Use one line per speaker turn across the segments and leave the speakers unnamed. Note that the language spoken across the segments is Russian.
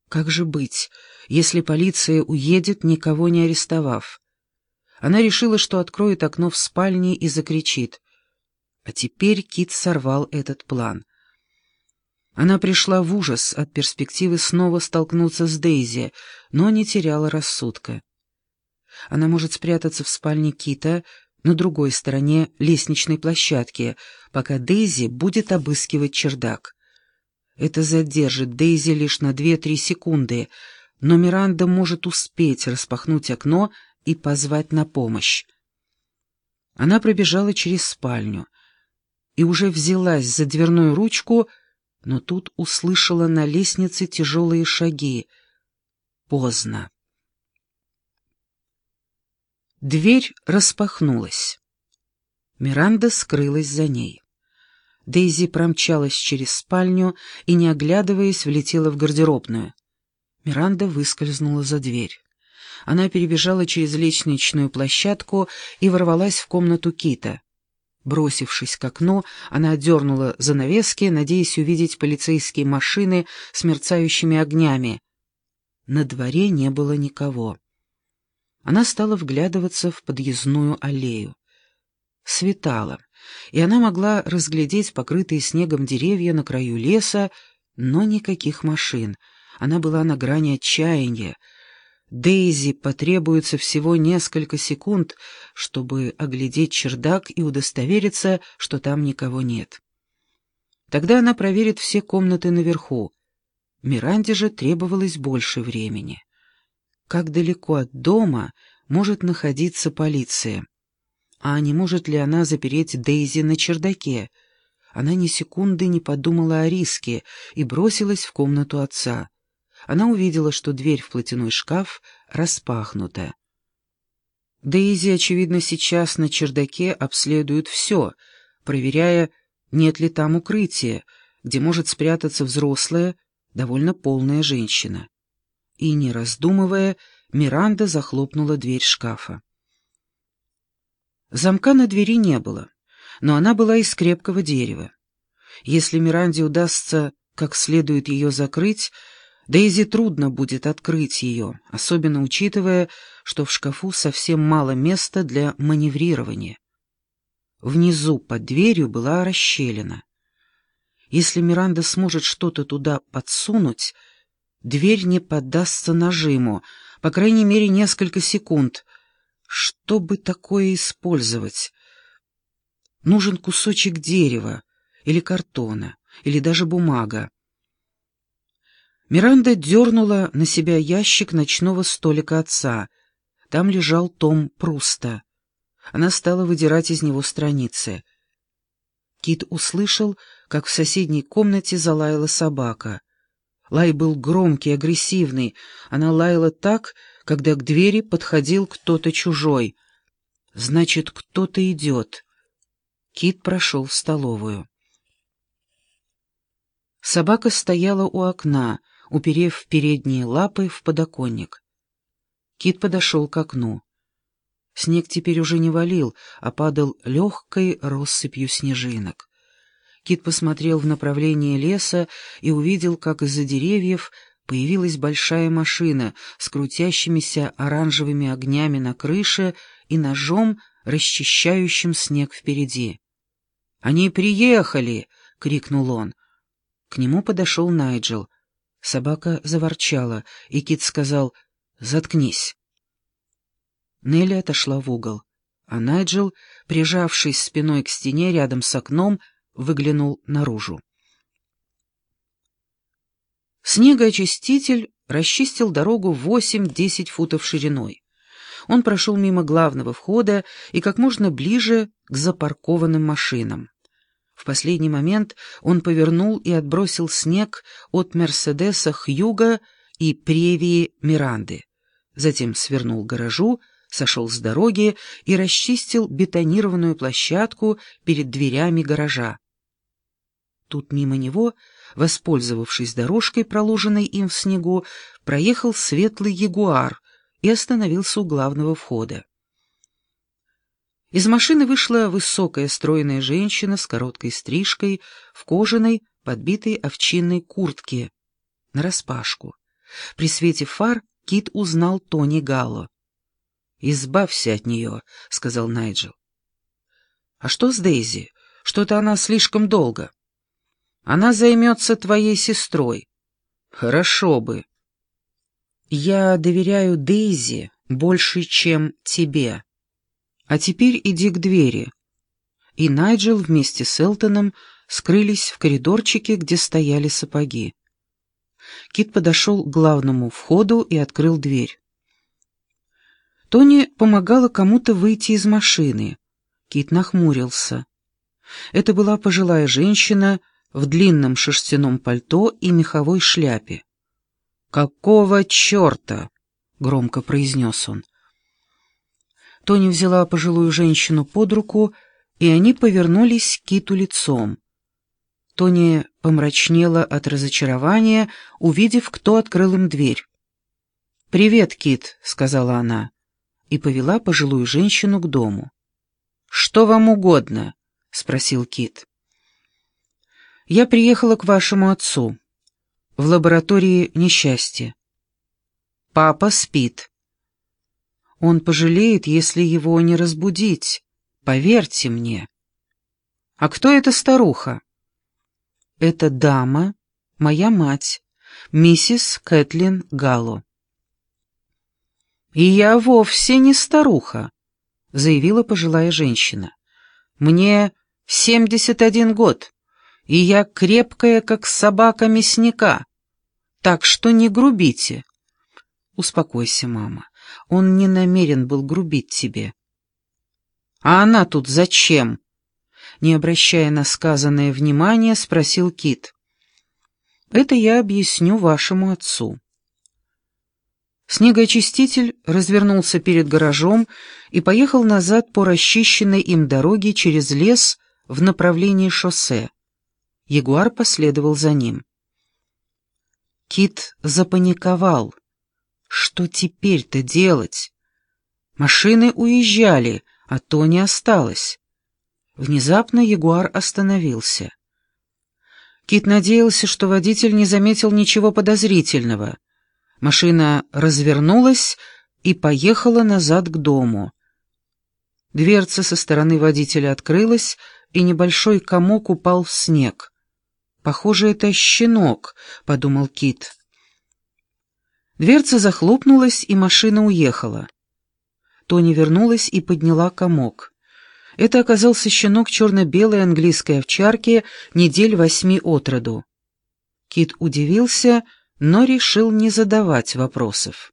Как же быть, если полиция уедет, никого не арестовав? Она решила, что откроет окно в спальне и закричит. А теперь Кит сорвал этот план. Она пришла в ужас от перспективы снова столкнуться с Дейзи, но не теряла рассудка. Она может спрятаться в спальне Кита на другой стороне лестничной площадки, пока Дейзи будет обыскивать чердак. Это задержит Дейзи лишь на 2-3 секунды, но Миранда может успеть распахнуть окно и позвать на помощь. Она пробежала через спальню и уже взялась за дверную ручку, но тут услышала на лестнице тяжелые шаги. Поздно. Дверь распахнулась. Миранда скрылась за ней. Дейзи промчалась через спальню и, не оглядываясь, влетела в гардеробную. Миранда выскользнула за дверь. Она перебежала через лестничную площадку и ворвалась в комнату Кита. Бросившись к окну, она отдернула занавески, надеясь увидеть полицейские машины с мерцающими огнями. На дворе не было никого. Она стала вглядываться в подъездную аллею. Светало, и она могла разглядеть покрытые снегом деревья на краю леса, но никаких машин. Она была на грани отчаяния. Дейзи потребуется всего несколько секунд, чтобы оглядеть чердак и удостовериться, что там никого нет. Тогда она проверит все комнаты наверху. Миранде же требовалось больше времени. Как далеко от дома может находиться полиция? А не может ли она запереть Дейзи на чердаке? Она ни секунды не подумала о риске и бросилась в комнату отца. Она увидела, что дверь в платяной шкаф распахнута. Дейзи, очевидно, сейчас на чердаке обследует все, проверяя, нет ли там укрытия, где может спрятаться взрослая, довольно полная женщина. И, не раздумывая, Миранда захлопнула дверь шкафа. Замка на двери не было, но она была из крепкого дерева. Если Миранде удастся как следует ее закрыть, Дейзи трудно будет открыть ее, особенно учитывая, что в шкафу совсем мало места для маневрирования. Внизу под дверью была расщелина. Если Миранда сможет что-то туда подсунуть, дверь не поддастся нажиму, по крайней мере, несколько секунд. Что бы такое использовать? Нужен кусочек дерева, или картона, или даже бумага. Миранда дернула на себя ящик ночного столика отца. Там лежал том Пруста. Она стала выдирать из него страницы. Кит услышал, как в соседней комнате залаяла собака. Лай был громкий, агрессивный. Она лаяла так, когда к двери подходил кто-то чужой. Значит, кто-то идет. Кит прошел в столовую. Собака стояла у окна, уперев передние лапы в подоконник. Кит подошел к окну. Снег теперь уже не валил, а падал легкой россыпью снежинок. Кит посмотрел в направлении леса и увидел, как из-за деревьев появилась большая машина с крутящимися оранжевыми огнями на крыше и ножом, расчищающим снег впереди. «Они приехали!» — крикнул он. К нему подошел Найджел. Собака заворчала, и Кит сказал «Заткнись». Нелли отошла в угол, а Найджел, прижавшись спиной к стене рядом с окном, выглянул наружу. Снегоочиститель расчистил дорогу 8-10 футов шириной. Он прошел мимо главного входа и как можно ближе к запаркованным машинам. В последний момент он повернул и отбросил снег от Мерседеса Хьюга и Превии Миранды. Затем свернул к гаражу, сошел с дороги и расчистил бетонированную площадку перед дверями гаража. Тут мимо него, воспользовавшись дорожкой, проложенной им в снегу, проехал светлый ягуар и остановился у главного входа. Из машины вышла высокая стройная женщина с короткой стрижкой в кожаной, подбитой овчинной куртке нараспашку, При свете фар Кит узнал Тони Галло. «Избавься от нее», — сказал Найджел. «А что с Дейзи? Что-то она слишком долго. Она займется твоей сестрой». «Хорошо бы». «Я доверяю Дейзи больше, чем тебе. А теперь иди к двери». И Найджел вместе с Элтоном скрылись в коридорчике, где стояли сапоги. Кит подошел к главному входу и открыл дверь. Тони помогала кому-то выйти из машины. Кит нахмурился. Это была пожилая женщина в длинном шерстяном пальто и меховой шляпе. «Какого черта?» — громко произнес он. Тони взяла пожилую женщину под руку, и они повернулись к Киту лицом. Тони помрачнела от разочарования, увидев, кто открыл им дверь. «Привет, Кит», — сказала она, и повела пожилую женщину к дому. «Что вам угодно?» — спросил Кит. «Я приехала к вашему отцу. В лаборатории несчастье. Папа спит. Он пожалеет, если его не разбудить, поверьте мне». «А кто эта старуха?» «Это дама, моя мать, миссис Кэтлин Галло». «И я вовсе не старуха», — заявила пожилая женщина. «Мне 71 год, и я крепкая, как собака мясника, так что не грубите». «Успокойся, мама, он не намерен был грубить тебе». «А она тут зачем?» Не обращая на сказанное внимания, спросил Кит. «Это я объясню вашему отцу». Снегоочиститель развернулся перед гаражом и поехал назад по расчищенной им дороге через лес в направлении шоссе. Ягуар последовал за ним. Кит запаниковал. Что теперь-то делать? Машины уезжали, а Тони осталось. Внезапно Ягуар остановился. Кит надеялся, что водитель не заметил ничего подозрительного. Машина развернулась и поехала назад к дому. Дверца со стороны водителя открылась, и небольшой комок упал в снег. «Похоже, это щенок», — подумал Кит. Дверца захлопнулась, и машина уехала. Тони вернулась и подняла комок. Это оказался щенок черно-белой английской овчарки недель 8 от роду. Кит удивился, но решил не задавать вопросов.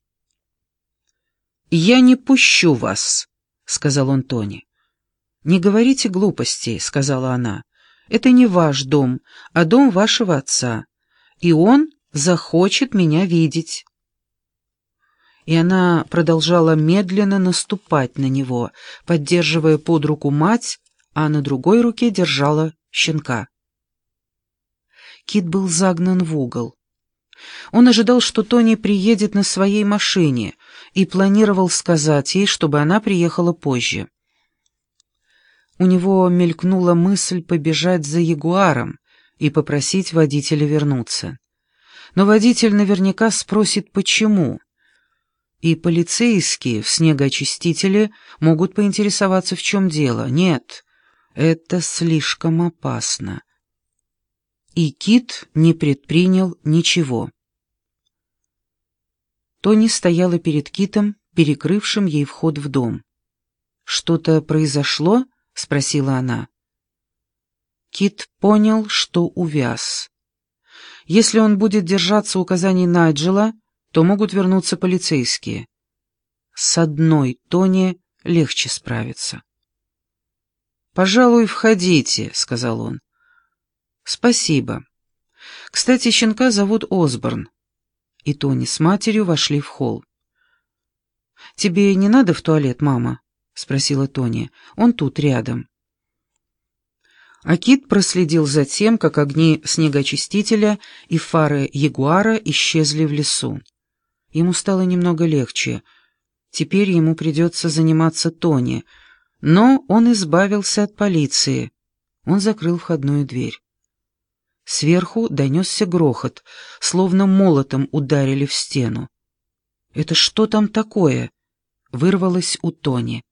«Я не пущу вас», — сказал он Тони. «Не говорите глупостей», — сказала она. «Это не ваш дом, а дом вашего отца, и он захочет меня видеть». И она продолжала медленно наступать на него, поддерживая под руку мать, а на другой руке держала щенка. Кит был загнан в угол. Он ожидал, что Тони приедет на своей машине, и планировал сказать ей, чтобы она приехала позже. У него мелькнула мысль побежать за Ягуаром и попросить водителя вернуться. Но водитель наверняка спросит, почему. И полицейские в снегоочистителе могут поинтересоваться, в чем дело. Нет, это слишком опасно. И Кит не предпринял ничего. Тони стояла перед Китом, перекрывшим ей вход в дом. «Что-то произошло?» — спросила она. Кит понял, что увяз. Если он будет держаться указаний Найджела, то могут вернуться полицейские. С одной Тони легче справиться. «Пожалуй, входите», — сказал он. «Спасибо. Кстати, щенка зовут Осборн». И Тони с матерью вошли в холл. «Тебе не надо в туалет, мама?» — спросила Тони. «Он тут, рядом». А Кит проследил за тем, как огни снегоочистителя и фары Ягуара исчезли в лесу. Ему стало немного легче. Теперь ему придется заниматься Тони, но он избавился от полиции. Он закрыл входную дверь. Сверху донесся грохот, словно молотом ударили в стену. «Это что там такое?» — вырвалось у Тони.